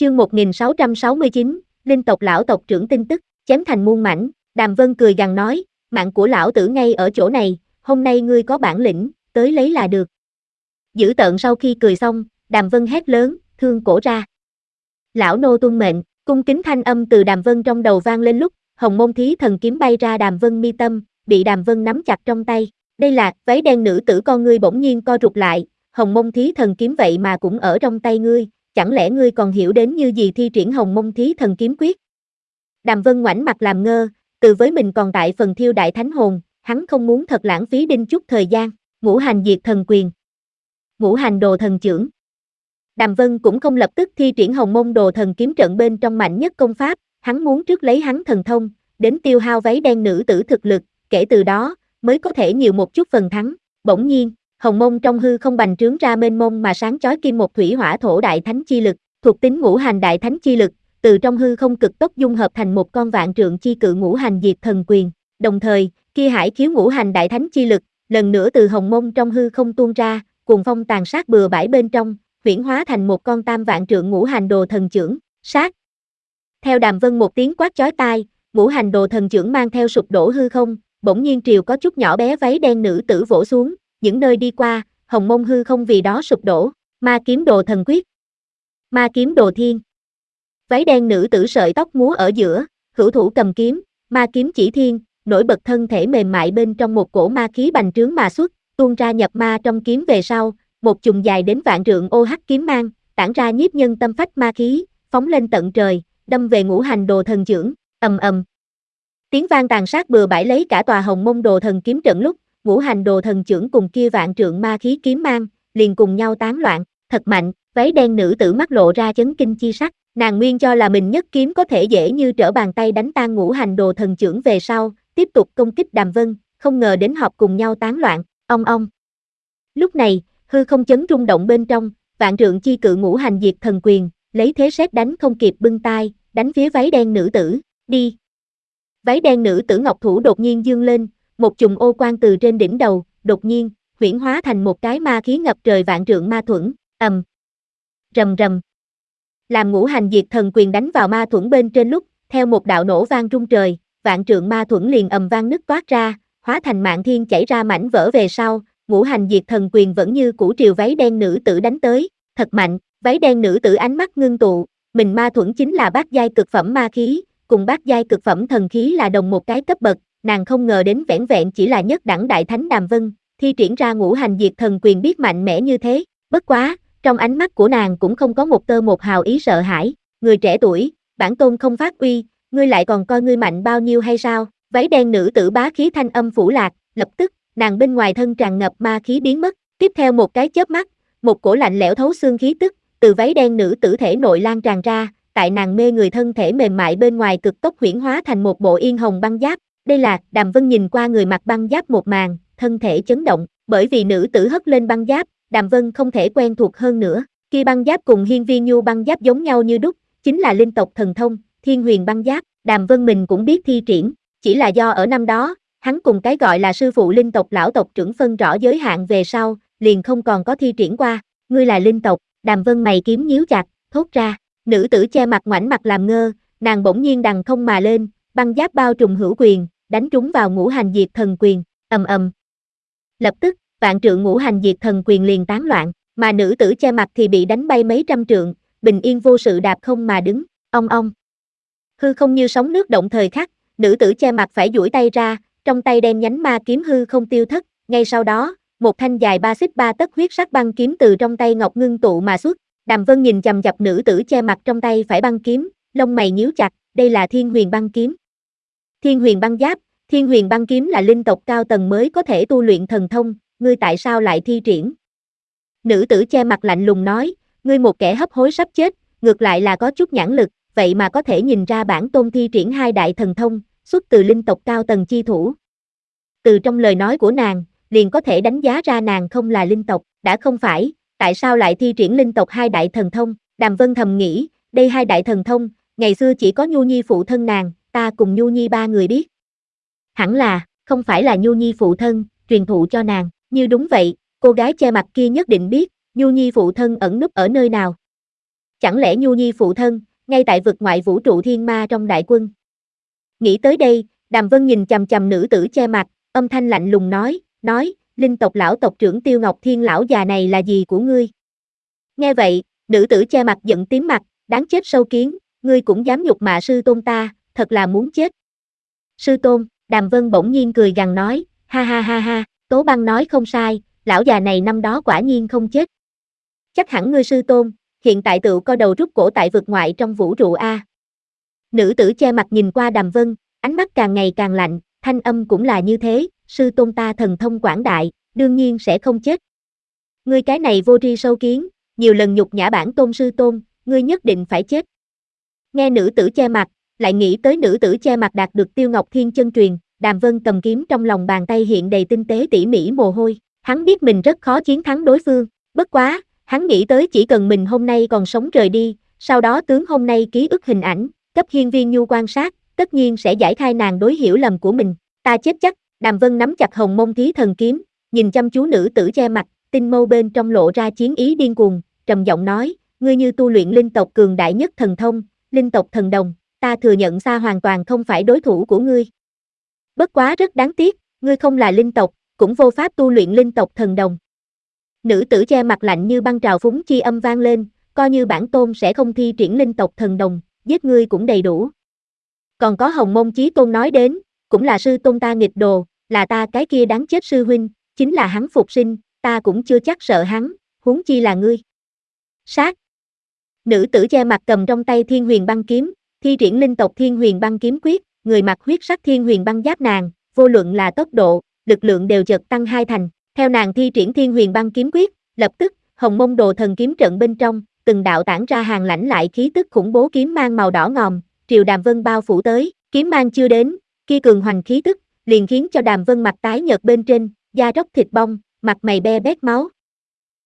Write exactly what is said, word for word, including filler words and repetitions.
Chương một nghìn sáu trăm sáu mươi chín, Linh tộc lão tộc trưởng tin tức, chém thành muôn mảnh, Đàm Vân cười gằn nói, mạng của lão tử ngay ở chỗ này, hôm nay ngươi có bản lĩnh, tới lấy là được. Dữ tợn sau khi cười xong, Đàm Vân hét lớn, thương cổ ra. Lão nô tuân mệnh, cung kính thanh âm từ Đàm Vân trong đầu vang lên lúc, Hồng Môn Thí Thần kiếm bay ra Đàm Vân mi tâm, bị Đàm Vân nắm chặt trong tay. Đây là, váy đen nữ tử con ngươi bỗng nhiên co rụt lại, Hồng Môn Thí Thần kiếm vậy mà cũng ở trong tay ngươi, chẳng lẽ ngươi còn hiểu đến như gì thi triển Hồng Môn Thí Thần kiếm quyết? Đàm Vân ngoảnh mặt làm ngơ, từ với mình còn tại phần thiêu đại thánh hồn, hắn không muốn thật lãng phí đinh chút thời gian, ngũ hành diệt thần quyền. Ngũ hành đồ thần chưởng. Đàm Vân cũng không lập tức thi triển Hồng Môn đồ thần kiếm trận bên trong mạnh nhất công pháp, hắn muốn trước lấy hắn thần thông, đến tiêu hao váy đen nữ tử thực lực, kể từ đó, mới có thể nhiều một chút phần thắng. Bỗng nhiên, Hồng Môn trong hư không bành trướng ra mênh mông mà sáng chói kim một thủy hỏa thổ đại thánh chi lực, thuộc tính ngũ hành đại thánh chi lực, từ trong hư không cực tốc dung hợp thành một con vạn trượng chi cự ngũ hành diệt thần quyền. Đồng thời, kia hải khiếu ngũ hành đại thánh chi lực, lần nữa từ Hồng Môn trong hư không tuôn ra, cuồng phong tàn sát bừa bãi bên trong, huyễn hóa thành một con tam vạn trượng ngũ hành đồ thần chưởng, sát. Theo Đàm Vân một tiếng quát chói tai, ngũ hành đồ thần chưởng mang theo sụp đổ hư không, bỗng nhiên triều có chút nhỏ bé váy đen nữ tử vỗ xuống, những nơi đi qua, Hồng Môn hư không vì đó sụp đổ, ma kiếm đồ thần quyết, ma kiếm đồ thiên. Váy đen nữ tử sợi tóc múa ở giữa, hữu thủ cầm kiếm, ma kiếm chỉ thiên, nổi bật thân thể mềm mại bên trong một cổ ma khí bành trướng mà xuất, tuôn ra nhập ma trong kiếm về sau, một chùm dài đến vạn trượng ô hắc kiếm mang, tản ra nhiếp nhân tâm phách ma khí, phóng lên tận trời, đâm về ngũ hành đồ thần chưởng, ầm ầm. Tiếng vang tàn sát bừa bãi lấy cả tòa Hồng Môn đồ thần kiếm trận lúc, ngũ hành đồ thần chưởng cùng kia vạn trượng ma khí kiếm mang, liền cùng nhau tán loạn, thật mạnh, váy đen nữ tử mắt lộ ra chấn kinh chi sắc, nàng nguyên cho là mình nhất kiếm có thể dễ như trở bàn tay đánh tan ngũ hành đồ thần chưởng về sau, tiếp tục công kích Đàm Vân, không ngờ đến họp cùng nhau tán loạn, ong ong. Lúc này, hư không chấn rung động bên trong, vạn trượng chi cự ngũ hành diệt thần quyền, lấy thế sét đánh không kịp bưng tai, đánh phía váy đen nữ tử, đi. Váy đen nữ tử ngọc thủ đột nhiên dương lên, một chùm ô quang từ trên đỉnh đầu, đột nhiên, huyễn hóa thành một cái ma khí ngập trời vạn trượng ma thuẫn, ầm. Rầm rầm. Làm ngũ hành diệt thần quyền đánh vào ma thuẫn bên trên lúc, theo một đạo nổ vang rung trời, vạn trượng ma thuẫn liền ầm vang nứt toát ra, hóa thành mạn thiên chảy ra mảnh vỡ về sau, ngũ hành diệt thần quyền vẫn như cũ triều váy đen nữ tử đánh tới, thật mạnh, váy đen nữ tử ánh mắt ngưng tụ, mình ma thuẫn chính là bát giai cực phẩm ma khí, cùng bát giai cực phẩm thần khí là đồng một cái cấp bậc, nàng không ngờ đến vẻn vẹn chỉ là nhất đẳng đại thánh Đàm Vân, thi triển ra ngũ hành diệt thần quyền biết mạnh mẽ như thế, bất quá, trong ánh mắt của nàng cũng không có một tơ một hào ý sợ hãi, người trẻ tuổi, bản tôn không phát uy, ngươi lại còn coi ngươi mạnh bao nhiêu hay sao? Váy đen nữ tử bá khí thanh âm phủ lạc, lập tức, nàng bên ngoài thân tràn ngập ma khí biến mất, tiếp theo một cái chớp mắt, một cổ lạnh lẽo thấu xương khí tức, từ váy đen nữ tử thể nội lan tràn ra, tại nàng mê người thân thể mềm mại bên ngoài cực tốc huyễn hóa thành một bộ yên hồng băng giáp, đây là, Đàm Vân nhìn qua người mặc băng giáp một màn, thân thể chấn động, bởi vì nữ tử hất lên băng giáp, Đàm Vân không thể quen thuộc hơn nữa, kia băng giáp cùng Hiên Viên Nhu băng giáp giống nhau như đúc, chính là linh tộc thần thông, Thiên Huyền băng giáp, Đàm Vân mình cũng biết thi triển, chỉ là do ở năm đó, hắn cùng cái gọi là sư phụ linh tộc lão tộc trưởng phân rõ giới hạn về sau, liền không còn có thi triển qua, ngươi là linh tộc, Đàm Vân mày kiếm nhíu chặt, thốt ra, nữ tử che mặt ngoảnh mặt làm ngơ, nàng bỗng nhiên đằng không mà lên, băng giáp bao trùm hữu quyền, đánh trúng vào ngũ hành diệt thần quyền, ầm ầm. Lập tức, vạn trượng ngũ hành diệt thần quyền liền tán loạn, mà nữ tử che mặt thì bị đánh bay mấy trăm trượng, bình yên vô sự đạp không mà đứng, ong ong. Hư không như sóng nước động thời khắc, nữ tử che mặt phải duỗi tay ra, trong tay đen nhánh ma kiếm hư không tiêu thất, ngay sau đó, một thanh dài ba xích ba tấc huyết sắc băng kiếm từ trong tay ngọc ngưng tụ mà xuất. Đàm Vân nhìn chằm chằm nữ tử che mặt trong tay phải băng kiếm, lông mày nhíu chặt, đây là Thiên Huyền băng kiếm. Thiên Huyền băng giáp, Thiên Huyền băng kiếm là linh tộc cao tầng mới có thể tu luyện thần thông, ngươi tại sao lại thi triển? Nữ tử che mặt lạnh lùng nói, ngươi một kẻ hấp hối sắp chết, ngược lại là có chút nhãn lực, vậy mà có thể nhìn ra bản tôn thi triển hai đại thần thông, xuất từ linh tộc cao tầng chi thủ. Từ trong lời nói của nàng, liền có thể đánh giá ra nàng không là linh tộc, đã không phải, tại sao lại thi triển linh tộc hai đại thần thông? Đàm Vân thầm nghĩ, đây hai đại thần thông, ngày xưa chỉ có Nhu Nhi phụ thân nàng, ta cùng Nhu Nhi ba người biết. Hẳn là, không phải là Nhu Nhi phụ thân, truyền thụ cho nàng, như đúng vậy, cô gái che mặt kia nhất định biết, Nhu Nhi phụ thân ẩn núp ở nơi nào. chẳng lẽ Nhu Nhi phụ thân, ngay tại vực ngoại vũ trụ thiên ma trong đại quân. Nghĩ tới đây, Đàm Vân nhìn chằm chằm nữ tử che mặt, âm thanh lạnh lùng nói, nói, linh tộc lão tộc trưởng Tiêu Ngọc Thiên lão già này là gì của ngươi? Nghe vậy, nữ tử che mặt giận tím mặt, đáng chết sâu kiến, ngươi cũng dám nhục mạ sư tôn ta, thật là muốn chết. Sư tôn, Đàm Vân bỗng nhiên cười gằn nói, ha ha ha ha, Tố Băng nói không sai, lão già này năm đó quả nhiên không chết. Chắc hẳn ngươi sư tôn, hiện tại tựu co đầu rút cổ tại vực ngoại trong vũ trụ A. Nữ tử che mặt nhìn qua Đàm Vân, ánh mắt càng ngày càng lạnh, thanh âm cũng là như thế, sư tôn ta thần thông quảng đại, đương nhiên sẽ không chết. Ngươi cái này vô tri sâu kiến, nhiều lần nhục nhã bản tôn sư tôn, ngươi nhất định phải chết. Nghe nữ tử che mặt, lại nghĩ tới nữ tử che mặt đạt được Tiêu Ngọc Thiên chân truyền, Đàm Vân cầm kiếm trong lòng bàn tay hiện đầy tinh tế tỉ mỉ mồ hôi, hắn biết mình rất khó chiến thắng đối phương, bất quá, hắn nghĩ tới chỉ cần mình hôm nay còn sống rời đi, sau đó tướng hôm nay ký ức hình ảnh, cấp Hiên Viên Nhu quan sát, tất nhiên sẽ giải khai nàng đối hiểu lầm của mình, ta chết chắc. Đàm Vân nắm chặt Hồng Mông Thí Thần kiếm, nhìn chăm chú nữ tử che mặt, tinh mâu bên trong lộ ra chiến ý điên cuồng, trầm giọng nói, ngươi như tu luyện linh tộc cường đại nhất thần thông, linh tộc thần đồng, ta thừa nhận xa hoàn toàn không phải đối thủ của ngươi. Bất quá rất đáng tiếc, ngươi không là linh tộc, cũng vô pháp tu luyện linh tộc thần đồng. Nữ tử che mặt lạnh như băng trào phúng chi âm vang lên, coi như bản tôn sẽ không thi triển linh tộc thần đồng, giết ngươi cũng đầy đủ. Còn có Hồng Mông Chí Tôn nói đến, cũng là sư tôn ta nghịch đồ, là ta cái kia đáng chết sư huynh, chính là hắn phục sinh, ta cũng chưa chắc sợ hắn, huống chi là ngươi. Sát. Nữ tử che mặt cầm trong tay Thiên Huyền Băng kiếm, thi triển linh tộc Thiên Huyền Băng kiếm quyết, người mặc huyết sắc Thiên Huyền Băng giáp nàng, vô luận là tốc độ, lực lượng đều chợt tăng hai thành. Theo nàng thi triển Thiên Huyền Băng kiếm quyết, lập tức, Hồng Mông Đồ Thần kiếm trận bên trong, từng đạo tản ra hàng lãnh lại khí tức khủng bố kiếm mang màu đỏ ngòm, triều Đàm Vân bao phủ tới, kiếm mang chưa đến, kia cường hoành khí tức, liền khiến cho Đàm Vân mặt tái nhợt bên trên, da róc thịt bong, mặt mày be bét máu,